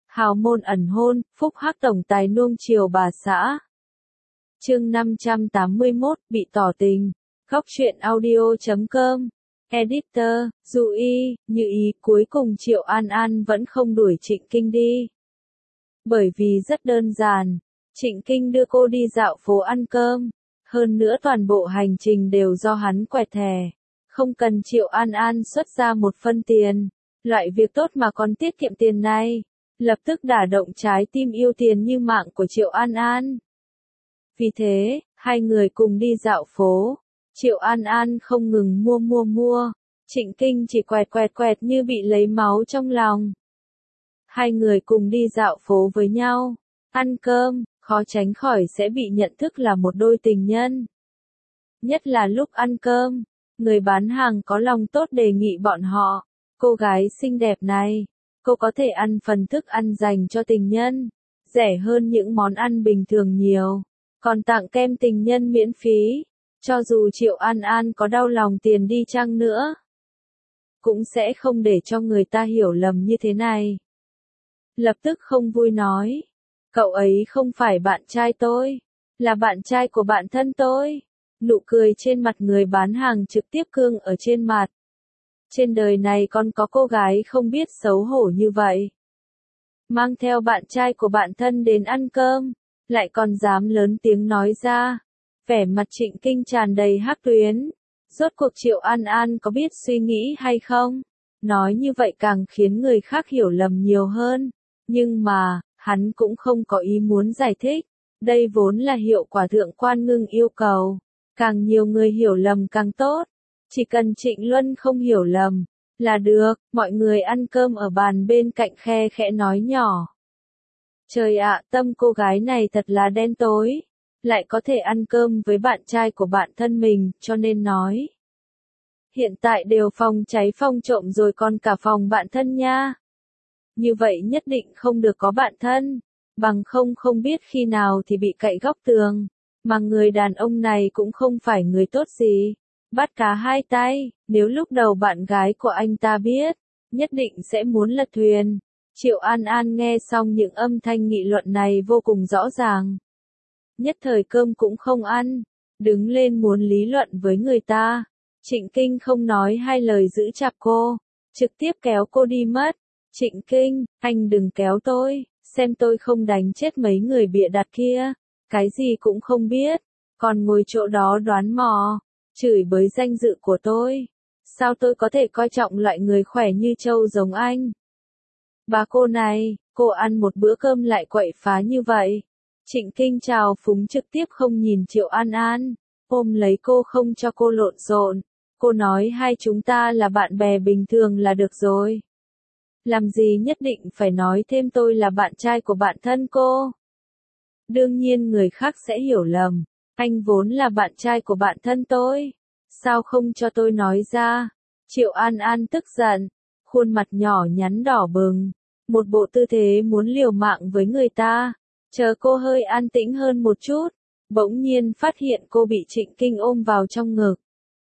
Hào môn ẩn hôn, phúc hắc tổng tài nuông chiều bà xã. Chương 581, bị tỏ tình. Góc truyện audio.com. Editor, Dụ Y, Như Ý. Cuối cùng Triệu An An vẫn không đuổi Trịnh Kinh đi. Bởi vì rất đơn giản, Trịnh Kinh đưa cô đi dạo phố ăn cơm. Hơn nữa toàn bộ hành trình đều do hắn quẹt thẻ. Không cần Triệu An An xuất ra một phân tiền. Loại việc tốt mà còn tiết kiệm tiền này, lập tức đả động trái tim yêu tiền như mạng của Triệu An An. Vì thế, hai người cùng đi dạo phố. Triệu An An không ngừng mua. Trịnh Kinh chỉ quẹt như bị lấy máu trong lòng. Hai người cùng đi dạo phố với nhau, ăn cơm, khó tránh khỏi sẽ bị nhận thức là một đôi tình nhân. Nhất là lúc ăn cơm, người bán hàng có lòng tốt đề nghị bọn họ, cô gái xinh đẹp này, cô có thể ăn phần thức ăn dành cho tình nhân, rẻ hơn những món ăn bình thường nhiều, còn tặng kem tình nhân miễn phí, cho dù Triệu An An có đau lòng tiền đi chăng nữa, cũng sẽ không để cho người ta hiểu lầm như thế này. Lập tức không vui nói, cậu ấy không phải bạn trai tôi, là bạn trai của bạn thân tôi. Nụ cười trên mặt người bán hàng trực tiếp cương ở trên mặt. Trên đời này còn có cô gái không biết xấu hổ như vậy. Mang theo bạn trai của bạn thân đến ăn cơm, lại còn dám lớn tiếng nói ra. Vẻ mặt Trịnh Kinh tràn đầy hắc tuyến. Rốt cuộc Triệu An An có biết suy nghĩ hay không? Nói như vậy càng khiến người khác hiểu lầm nhiều hơn. Nhưng mà, hắn cũng không có ý muốn giải thích. Đây vốn là hiệu quả thượng quan ngưng yêu cầu. Càng nhiều người hiểu lầm càng tốt. Chỉ cần Trịnh Luân không hiểu lầm, là được. Mọi người ăn cơm ở bàn bên cạnh khe khẽ nói nhỏ. Trời ạ, tâm cô gái này thật là đen tối. Lại có thể ăn cơm với bạn trai của bạn thân mình, cho nên nói. Hiện tại đều phòng cháy phòng trộm rồi còn cả phòng bạn thân nha. Như vậy nhất định không được có bạn thân. Bằng không biết khi nào thì bị cậy góc tường. Mà người đàn ông này cũng không phải người tốt gì. Bắt cá hai tay, nếu lúc đầu bạn gái của anh ta biết, nhất định sẽ muốn lật thuyền. Triệu An An nghe xong những âm thanh nghị luận này vô cùng rõ ràng. Nhất thời cơm cũng không ăn, đứng lên muốn lý luận với người ta. Trịnh Kinh không nói hai lời giữ chặt cô, trực tiếp kéo cô đi mất. Trịnh Kinh, anh đừng kéo tôi, xem tôi không đánh chết mấy người bịa đặt kia. Cái gì cũng không biết, còn ngồi chỗ đó đoán mò, chửi bới danh dự của tôi. Sao tôi có thể coi trọng loại người khỏe như trâu giống anh? Bà cô này, cô ăn một bữa cơm lại quậy phá như vậy. Trịnh Kinh chào phúng trực tiếp không nhìn Triệu An An, ôm lấy cô không cho cô lộn xộn. Cô nói hai chúng ta là bạn bè bình thường là được rồi. Làm gì nhất định phải nói thêm tôi là bạn trai của bạn thân cô? Đương nhiên người khác sẽ hiểu lầm, anh vốn là bạn trai của bạn thân tôi. Sao không cho tôi nói ra? Triệu An An tức giận, khuôn mặt nhỏ nhắn đỏ bừng, một bộ tư thế muốn liều mạng với người ta. Chờ cô hơi an tĩnh hơn một chút, bỗng nhiên phát hiện cô bị Trịnh Kinh ôm vào trong ngực.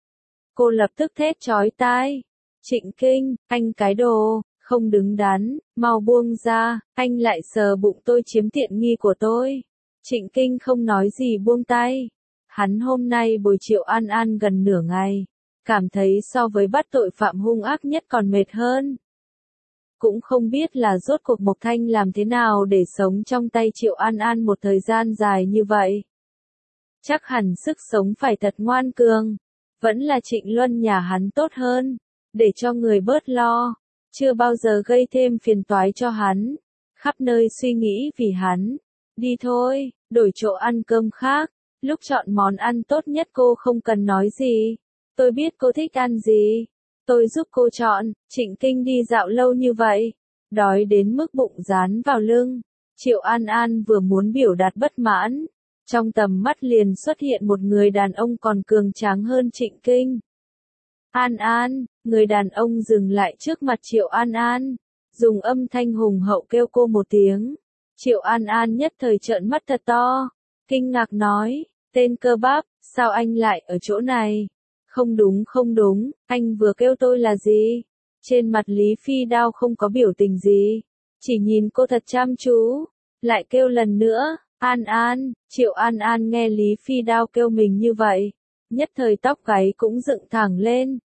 Cô lập tức thét chói tai. Trịnh Kinh, anh cái đồ, không đứng đắn, mau buông ra, anh lại sờ bụng tôi chiếm tiện nghi của tôi. Trịnh Kinh không nói gì buông tay. Hắn hôm nay bồi Triệu An An gần nửa ngày, cảm thấy so với bắt tội phạm hung ác nhất còn mệt hơn. Cũng không biết là rốt cuộc Mộc Thanh làm thế nào để sống trong tay Triệu An An một thời gian dài như vậy. Chắc hẳn sức sống phải thật ngoan cường. Vẫn là Trịnh Luân nhà hắn tốt hơn, để cho người bớt lo, chưa bao giờ gây thêm phiền toái cho hắn, khắp nơi suy nghĩ vì hắn. Đi thôi, đổi chỗ ăn cơm khác, lúc chọn món ăn tốt nhất cô không cần nói gì, tôi biết cô thích ăn gì, tôi giúp cô chọn. Trịnh Kinh đi dạo lâu như vậy, đói đến mức bụng dán vào lưng. Triệu An An vừa muốn biểu đạt bất mãn, trong tầm mắt liền xuất hiện một người đàn ông còn cường tráng hơn Trịnh Kinh. An An, người đàn ông dừng lại trước mặt Triệu An An, dùng âm thanh hùng hậu kêu cô một tiếng. Triệu An An nhất thời trợn mắt thật to, kinh ngạc nói, tên cơ bắp, sao anh lại ở chỗ này? Không đúng, anh vừa kêu tôi là gì? Trên mặt Lý Phi Đao không có biểu tình gì, chỉ nhìn cô thật chăm chú, lại kêu lần nữa, An An. Triệu An An nghe Lý Phi Đao kêu mình như vậy, nhất thời tóc gáy cũng dựng thẳng lên.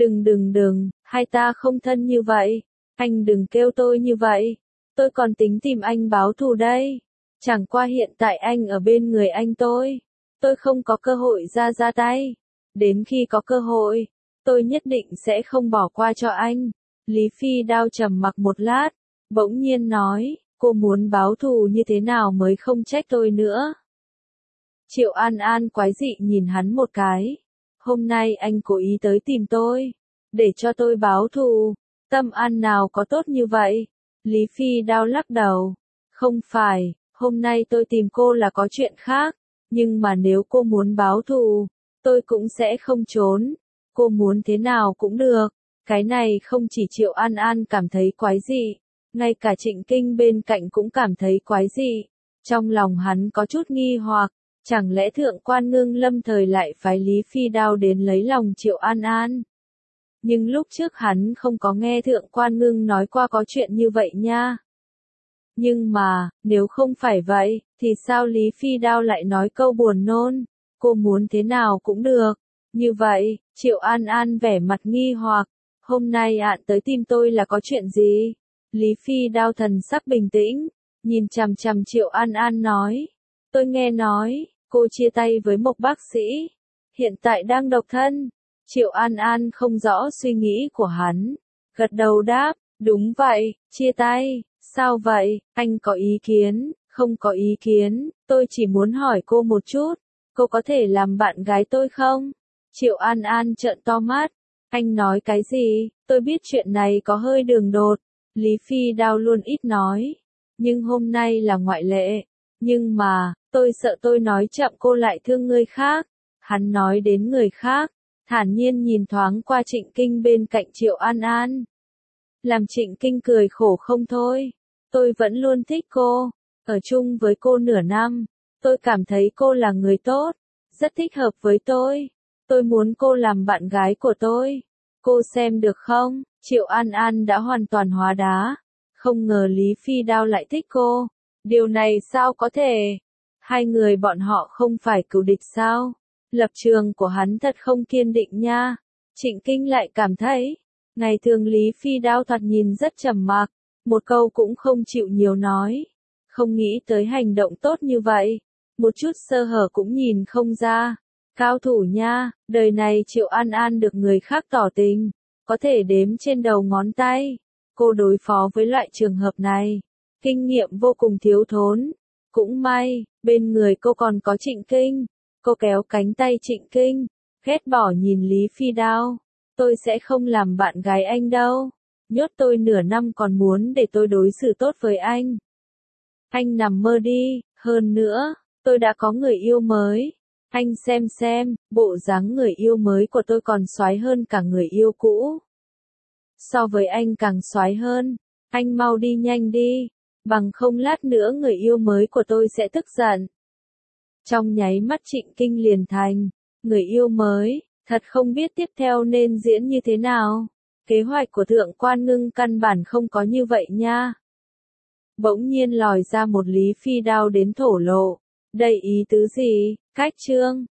Đừng, hai ta không thân như vậy, anh đừng kêu tôi như vậy, tôi còn tính tìm anh báo thù đây. Chẳng qua hiện tại anh ở bên người anh tôi không có cơ hội ra tay. Đến khi có cơ hội, tôi nhất định sẽ không bỏ qua cho anh. Lý Phi Đao trầm mặc một lát, bỗng nhiên nói, cô muốn báo thù như thế nào mới không trách tôi nữa. Triệu An An quái dị nhìn hắn một cái. Hôm nay anh cố ý tới tìm tôi, để cho tôi báo thù, tâm an nào có tốt như vậy. Lý Phi Đao lắc đầu, không phải, hôm nay tôi tìm cô là có chuyện khác, nhưng mà nếu cô muốn báo thù, tôi cũng sẽ không trốn, cô muốn thế nào cũng được. Cái này không chỉ Triệu An An cảm thấy quái dị, ngay cả Trịnh Kinh bên cạnh cũng cảm thấy quái dị. Trong lòng hắn có chút nghi hoặc, chẳng lẽ Thượng quan Ngưng lâm thời lại phái Lý Phi Đao đến lấy lòng Triệu An An? Nhưng lúc trước hắn không có nghe Thượng quan Ngưng nói qua có chuyện như vậy nha. Nhưng mà, nếu không phải vậy, thì sao Lý Phi Đao lại nói câu buồn nôn, cô muốn thế nào cũng được. Như vậy, Triệu An An vẻ mặt nghi hoặc, hôm nay ạn tới tìm tôi là có chuyện gì? Lý Phi Đao thần sắc bình tĩnh, nhìn chằm chằm Triệu An An nói, tôi nghe nói, cô chia tay với một bác sĩ, hiện tại đang độc thân. Triệu An An không rõ suy nghĩ của hắn, gật đầu đáp, đúng vậy, chia tay, sao vậy, anh có ý kiến, không có ý kiến, tôi chỉ muốn hỏi cô một chút, cô có thể làm bạn gái tôi không? Triệu An An trợn to mắt, anh nói cái gì, tôi biết chuyện này có hơi đường đột, Lý Phi Đao luôn ít nói, nhưng hôm nay là ngoại lệ, nhưng mà, tôi sợ tôi nói chậm cô lại thương người khác. Hắn nói đến người khác, thản nhiên nhìn thoáng qua Trịnh Kinh bên cạnh Triệu An An. Làm Trịnh Kinh cười khổ không thôi, tôi vẫn luôn thích cô, ở chung với cô nửa năm, tôi cảm thấy cô là người tốt, rất thích hợp với tôi muốn cô làm bạn gái của tôi, cô xem được không? Triệu An An đã hoàn toàn hóa đá, không ngờ Lý Phi Đao lại thích cô, điều này sao có thể? Hai người bọn họ không phải cừu địch sao? Lập trường của hắn thật không kiên định nha. Trịnh Kinh lại cảm thấy, ngày thường Lý Phi Đao thoạt nhìn rất trầm mặc, một câu cũng không chịu nhiều nói, không nghĩ tới hành động tốt như vậy, một chút sơ hở cũng nhìn không ra. Cao thủ nha, đời này Triệu An An được người khác tỏ tình, có thể đếm trên đầu ngón tay. Cô đối phó với loại trường hợp này, kinh nghiệm vô cùng thiếu thốn. Cũng may, bên người cô còn có Trịnh Kinh. Cô kéo cánh tay Trịnh Kinh, ghét bỏ nhìn Lý Phi Đao. Tôi sẽ không làm bạn gái anh đâu. Nhốt tôi nửa năm còn muốn để tôi đối xử tốt với anh. Anh nằm mơ đi, hơn nữa, tôi đã có người yêu mới. Anh xem, bộ dáng người yêu mới của tôi còn xoái hơn cả người yêu cũ. So với anh càng xoái hơn, anh mau đi nhanh đi, bằng không lát nữa người yêu mới của tôi sẽ tức giận. Trong nháy mắt Trịnh Kinh liền thành, người yêu mới, thật không biết tiếp theo nên diễn như thế nào. Kế hoạch của Thượng quan Ngưng căn bản không có như vậy nha. Bỗng nhiên lòi ra một Lý Phi Đao đến thổ lộ. Đây ý tứ gì? Cách chương